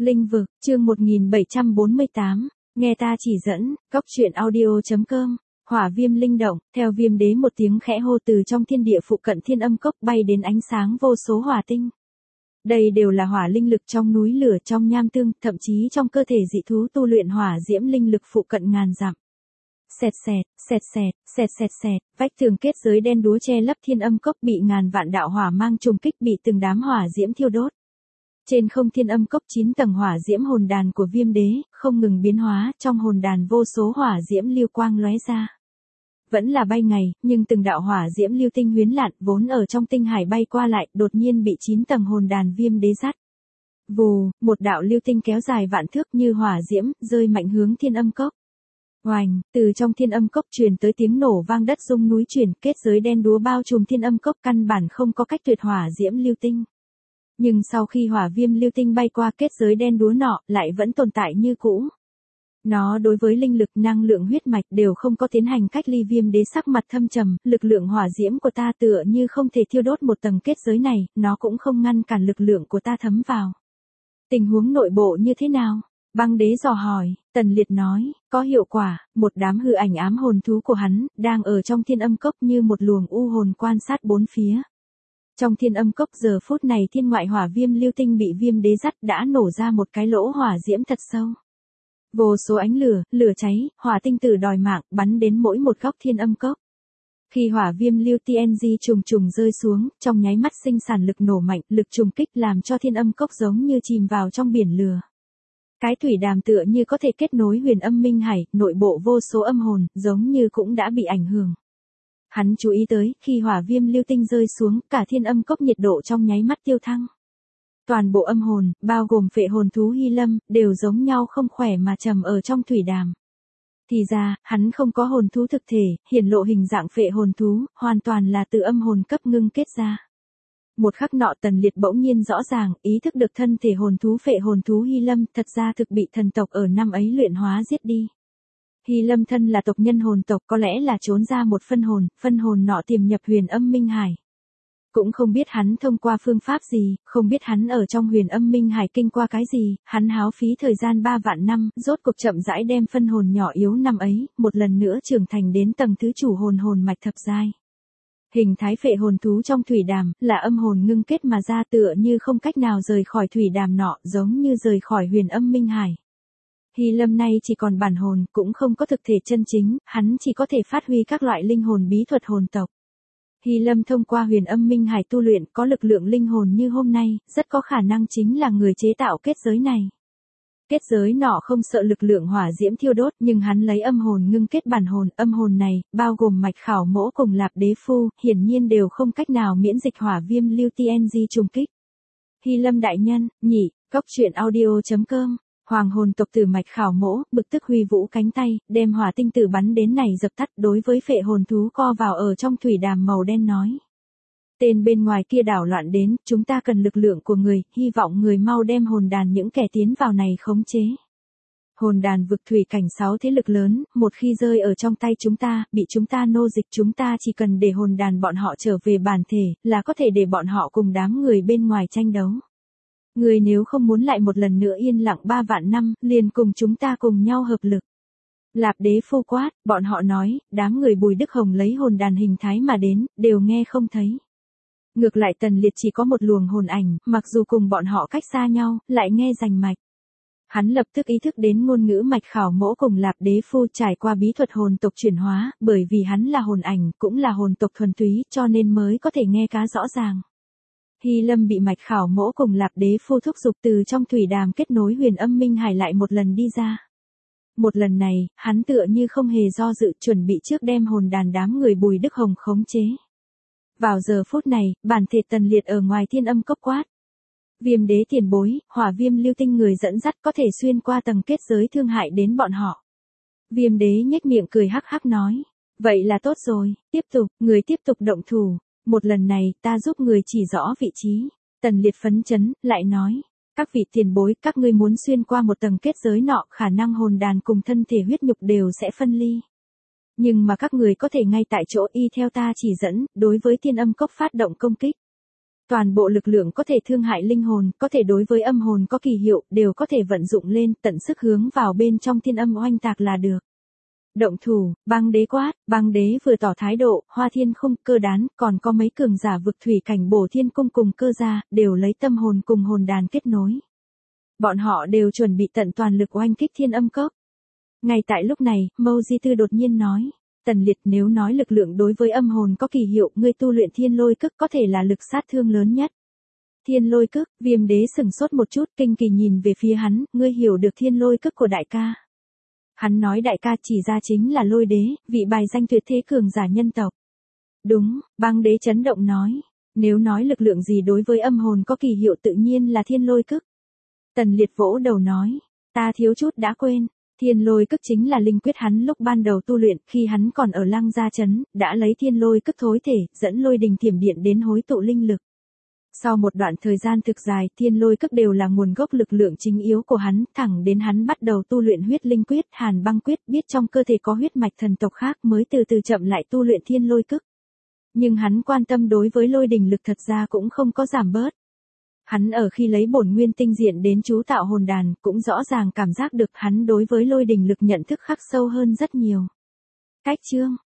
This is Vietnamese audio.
Linh vực, chương 1748, nghe ta chỉ dẫn, góc truyện audio.com, hỏa viêm linh động, theo viêm đế một tiếng khẽ hô từ trong thiên địa phụ cận thiên âm cốc bay đến ánh sáng vô số hỏa tinh. Đây đều là hỏa linh lực trong núi lửa trong nham tương, thậm chí trong cơ thể dị thú tu luyện hỏa diễm linh lực phụ cận ngàn dặm. Xẹt xẹt, xẹt xẹt, xẹt xẹt xẹt, vách tường kết giới đen đúa che lấp thiên âm cốc bị ngàn vạn đạo hỏa mang trùng kích bị từng đám hỏa diễm thiêu đốt. Trên không thiên âm cốc 9 tầng hỏa diễm hồn đàn của viêm đế, không ngừng biến hóa, trong hồn đàn vô số hỏa diễm lưu quang lóe ra. Vẫn là bay ngày, nhưng từng đạo hỏa diễm lưu tinh huyến lạn vốn ở trong tinh hải bay qua lại, đột nhiên bị 9 tầng hồn đàn viêm đế dắt. Vù, một đạo lưu tinh kéo dài vạn thước như hỏa diễm, rơi mạnh hướng thiên âm cốc. Oành, từ trong thiên âm cốc truyền tới tiếng nổ vang đất rung núi chuyển, kết giới đen đúa bao trùm thiên âm cốc căn bản không có cách tuyệt hỏa diễm lưu tinh. Nhưng sau khi hỏa viêm lưu tinh bay qua kết giới đen đúa nọ, lại vẫn tồn tại như cũ. Nó đối với linh lực năng lượng huyết mạch đều không có tiến hành cách ly. Viêm đế sắc mặt thâm trầm, lực lượng hỏa diễm của ta tựa như không thể thiêu đốt một tầng kết giới này, nó cũng không ngăn cản lực lượng của ta thấm vào. Tình huống nội bộ như thế nào? Băng đế dò hỏi, Tần Liệt nói, có hiệu quả, một đám hư ảnh ám hồn thú của hắn, đang ở trong thiên âm cốc như một luồng u hồn quan sát bốn phía. Trong thiên âm cốc giờ phút này thiên ngoại hỏa viêm lưu tinh bị viêm đế dắt đã nổ ra một cái lỗ hỏa diễm thật sâu. Vô số ánh lửa, lửa cháy, hỏa tinh tử đòi mạng, bắn đến mỗi một góc thiên âm cốc. Khi hỏa viêm lưu TNG trùng trùng rơi xuống, trong nháy mắt sinh sản lực nổ mạnh, lực trùng kích làm cho thiên âm cốc giống như chìm vào trong biển lửa. Cái thủy đàm tựa như có thể kết nối huyền âm minh hải, nội bộ vô số âm hồn, giống như cũng đã bị ảnh hưởng. Hắn chú ý tới, khi hỏa viêm lưu tinh rơi xuống, cả thiên âm cốc nhiệt độ trong nháy mắt tiêu thăng. Toàn bộ âm hồn, bao gồm phệ hồn thú Hy Lâm, đều giống nhau không khỏe mà trầm ở trong thủy đàm. Thì ra, hắn không có hồn thú thực thể, hiển lộ hình dạng phệ hồn thú, hoàn toàn là từ âm hồn cấp ngưng kết ra. Một khắc nọ Tần Liệt bỗng nhiên rõ ràng, ý thức được thân thể hồn thú phệ hồn thú Hy Lâm thật ra thực bị thần tộc ở năm ấy luyện hóa giết đi. Hy Lâm thân là tộc nhân hồn tộc, có lẽ là trốn ra một phân hồn nọ tiềm nhập huyền âm minh hải. Cũng không biết hắn thông qua phương pháp gì, không biết hắn ở trong huyền âm minh hải kinh qua cái gì, hắn háo phí thời gian 3 vạn năm, rốt cuộc chậm rãi đem phân hồn nhỏ yếu năm ấy, một lần nữa trưởng thành đến tầng thứ chủ hồn mạch thập giai. Hình thái phệ hồn thú trong thủy đàm, là âm hồn ngưng kết mà ra tựa như không cách nào rời khỏi thủy đàm nọ, giống như rời khỏi huyền âm minh hải. Hy Lâm nay chỉ còn bản hồn, cũng không có thực thể chân chính, hắn chỉ có thể phát huy các loại linh hồn bí thuật hồn tộc. Hy Lâm thông qua huyền âm minh hải tu luyện, có lực lượng linh hồn như hôm nay, rất có khả năng chính là người chế tạo kết giới này. Kết giới nọ không sợ lực lượng hỏa diễm thiêu đốt, nhưng hắn lấy âm hồn ngưng kết bản hồn, âm hồn này, bao gồm mạch khảo mỗ cùng lạp đế phu, hiển nhiên đều không cách nào miễn dịch hỏa viêm lưu TNG trùng kích. Hy Lâm đại nhân, nhị, góc truyện audio.com. Hoàng hồn tộc tử mạch khảo mỗ, bực tức huy vũ cánh tay, đem hỏa tinh tử bắn đến này dập tắt, đối với phệ hồn thú co vào ở trong thủy đàm màu đen nói. Tên bên ngoài kia đảo loạn đến, chúng ta cần lực lượng của người, hy vọng người mau đem hồn đàn những kẻ tiến vào này khống chế. Hồn đàn vực thủy cảnh 6 thế lực lớn, một khi rơi ở trong tay chúng ta, bị chúng ta nô dịch, chúng ta chỉ cần để hồn đàn bọn họ trở về bản thể, là có thể để bọn họ cùng đám người bên ngoài tranh đấu. Người nếu không muốn lại một lần nữa yên lặng 3 vạn năm, liền cùng chúng ta cùng nhau hợp lực. Lạp đế phu quát, bọn họ nói, đám người Bùi Đức Hồng lấy hồn đàn hình thái mà đến, đều nghe không thấy. Ngược lại Tần Liệt chỉ có một luồng hồn ảnh, mặc dù cùng bọn họ cách xa nhau, lại nghe rành mạch. Hắn lập tức ý thức đến ngôn ngữ mạch khảo mỗ cùng Lạp đế phu trải qua bí thuật hồn tộc chuyển hóa, bởi vì hắn là hồn ảnh, cũng là hồn tộc thuần túy, cho nên mới có thể nghe cá rõ ràng. Hy Lâm bị mạch khảo mỗ cùng Lạp đế phu thúc giục từ trong thủy đàm kết nối huyền âm minh hải lại một lần đi ra. Một lần này, hắn tựa như không hề do dự chuẩn bị trước đem hồn đàn đám người Bùi Đức Hồng khống chế. Vào giờ phút này, bản thể Tần Liệt ở ngoài thiên âm cốc quát. Viêm đế tiền bối, hỏa viêm lưu tinh người dẫn dắt có thể xuyên qua tầng kết giới thương hại đến bọn họ. Viêm đế nhếch miệng cười hắc hắc nói. Vậy là tốt rồi, người tiếp tục động thủ. Một lần này, ta giúp người chỉ rõ vị trí. Tần Liệt phấn chấn, lại nói. Các vị tiền bối, các ngươi muốn xuyên qua một tầng kết giới nọ, khả năng hồn đàn cùng thân thể huyết nhục đều sẽ phân ly. Nhưng mà các người có thể ngay tại chỗ y theo ta chỉ dẫn, đối với thiên âm cốc phát động công kích. Toàn bộ lực lượng có thể thương hại linh hồn, có thể đối với âm hồn có kỳ hiệu, đều có thể vận dụng lên, tận sức hướng vào bên trong thiên âm oanh tạc là được. Động thủ, băng đế quát, băng đế vừa tỏ thái độ, Hoa Thiên Khung, Cơ Đán, còn có mấy cường giả vực thủy cảnh Bổ Thiên Cung cùng Cơ gia, đều lấy tâm hồn cùng hồn đàn kết nối. Bọn họ đều chuẩn bị tận toàn lực oanh kích thiên âm cốc. Ngay tại lúc này, Mâu Di Tư đột nhiên nói, Tần Liệt, nếu nói lực lượng đối với âm hồn có kỳ hiệu, ngươi tu luyện thiên lôi cức có thể là lực sát thương lớn nhất. Thiên lôi cức, Viêm đế sừng sốt một chút, kinh kỳ nhìn về phía hắn, ngươi hiểu được thiên lôi cức của đại ca. Hắn nói đại ca chỉ ra chính là Lôi đế, vị bài danh tuyệt thế cường giả nhân tộc. Đúng, băng đế chấn động nói, nếu nói lực lượng gì đối với âm hồn có kỳ hiệu tự nhiên là thiên lôi cức. Tần Liệt vỗ đầu nói, ta thiếu chút đã quên, thiên lôi cức chính là linh quyết hắn lúc ban đầu tu luyện, khi hắn còn ở Lăng Gia Trấn, đã lấy thiên lôi cức thối thể, dẫn lôi đình thiểm điện đến hối tụ linh lực. Sau một đoạn thời gian thực dài, thiên lôi cức đều là nguồn gốc lực lượng chính yếu của hắn, thẳng đến hắn bắt đầu tu luyện huyết linh quyết, hàn băng quyết, biết trong cơ thể có huyết mạch thần tộc khác mới từ từ chậm lại tu luyện thiên lôi cức. Nhưng hắn quan tâm đối với lôi đình lực thật ra cũng không có giảm bớt. Hắn ở khi lấy bổn nguyên tinh diện đến chú tạo hồn đàn, cũng rõ ràng cảm giác được hắn đối với lôi đình lực nhận thức khắc sâu hơn rất nhiều. Cách chương